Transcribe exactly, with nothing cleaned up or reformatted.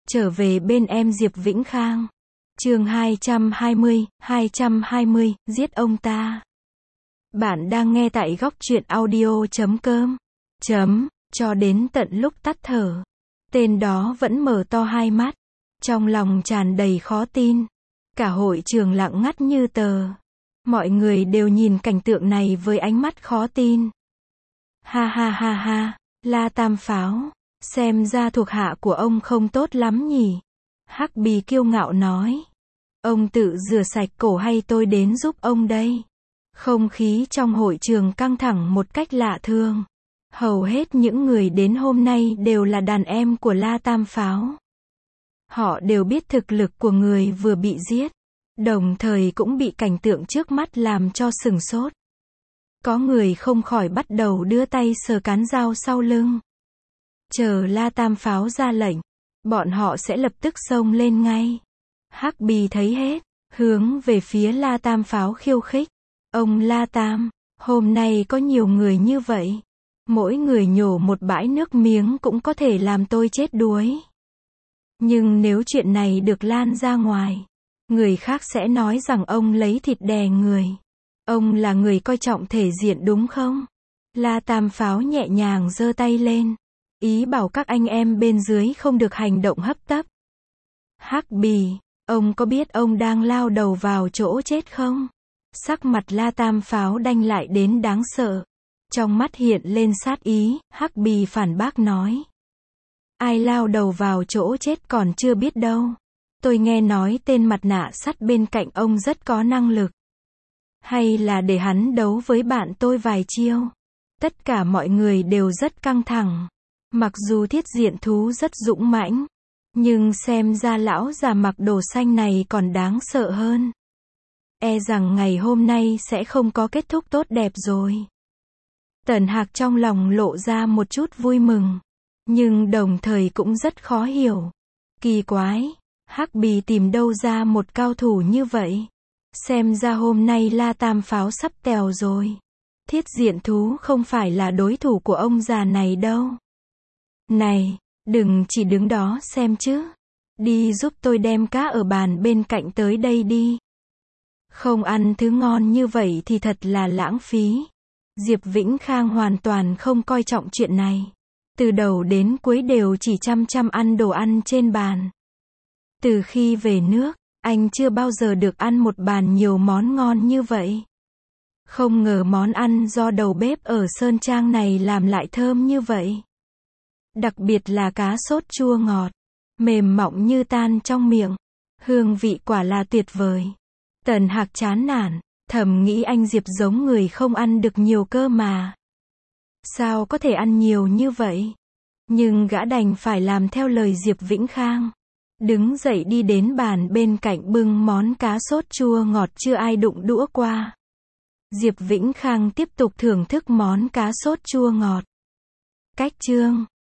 Trở về bên em Diệp Vĩnh Khang. Chương hai trăm hai mươi, hai trăm hai mươi, giết ông ta. Bạn đang nghe tại góc truyện audio chấm com. Chấm, cho đến tận lúc tắt thở. Tên đó vẫn mở to hai mắt. Trong lòng tràn đầy khó tin. Cả hội trường lặng ngắt như tờ. Mọi người đều nhìn cảnh tượng này với ánh mắt khó tin. Ha ha ha ha, La Tam Pháo. Xem ra thuộc hạ của ông không tốt lắm nhỉ. Hắc Bì kiêu ngạo nói. Ông tự rửa sạch cổ hay tôi đến giúp ông đây? Không khí trong hội trường căng thẳng một cách lạ thường. Hầu hết những người đến hôm nay đều là đàn em của La Tam Pháo. Họ đều biết thực lực của người vừa bị giết. Đồng thời cũng bị cảnh tượng trước mắt làm cho sửng sốt. Có người không khỏi bắt đầu đưa tay sờ cán dao sau lưng. Chờ La Tam Pháo ra lệnh, bọn họ sẽ lập tức xông lên ngay. Hắc Bì thấy hết, hướng về phía La Tam Pháo khiêu khích. Ông La Tam, hôm nay có nhiều người như vậy. Mỗi người nhổ một bãi nước miếng cũng có thể làm tôi chết đuối. Nhưng nếu chuyện này được lan ra ngoài, người khác sẽ nói rằng ông lấy thịt đè người. Ông là người coi trọng thể diện đúng không? La Tam Pháo nhẹ nhàng giơ tay lên. Ý bảo các anh em bên dưới không được hành động hấp tấp. Hắc Bì, ông có biết ông đang lao đầu vào chỗ chết không? Sắc mặt La Tam Pháo đanh lại đến đáng sợ. Trong mắt hiện lên sát ý, Hắc Bì phản bác nói. Ai lao đầu vào chỗ chết còn chưa biết đâu. Tôi nghe nói tên mặt nạ sắt bên cạnh ông rất có năng lực. Hay là để hắn đấu với bạn tôi vài chiêu? Tất cả mọi người đều rất căng thẳng. Mặc dù thiết diện thú rất dũng mãnh, nhưng xem ra lão già mặc đồ xanh này còn đáng sợ hơn. E rằng ngày hôm nay sẽ không có kết thúc tốt đẹp rồi. Tần Hạc trong lòng lộ ra một chút vui mừng, nhưng đồng thời cũng rất khó hiểu. Kỳ quái, Hắc Bì tìm đâu ra một cao thủ như vậy? Xem ra hôm nay La Tam Pháo sắp tèo rồi. Thiết diện thú không phải là đối thủ của ông già này đâu. Này, đừng chỉ đứng đó xem chứ. Đi giúp tôi đem cá ở bàn bên cạnh tới đây đi. Không ăn thứ ngon như vậy thì thật là lãng phí. Diệp Vĩnh Khang hoàn toàn không coi trọng chuyện này. Từ đầu đến cuối đều chỉ chăm chăm ăn đồ ăn trên bàn. Từ khi về nước, anh chưa bao giờ được ăn một bàn nhiều món ngon như vậy. Không ngờ món ăn do đầu bếp ở Sơn Trang này làm lại thơm như vậy. Đặc biệt là cá sốt chua ngọt, mềm mọng như tan trong miệng. Hương vị quả là tuyệt vời. Tần Hạc chán nản, thầm nghĩ anh Diệp giống người không ăn được nhiều cơ mà. Sao có thể ăn nhiều như vậy? Nhưng gã đành phải làm theo lời Diệp Vĩnh Khang. Đứng dậy đi đến bàn bên cạnh bưng món cá sốt chua ngọt chưa ai đụng đũa qua. Diệp Vĩnh Khang tiếp tục thưởng thức món cá sốt chua ngọt. Cách chương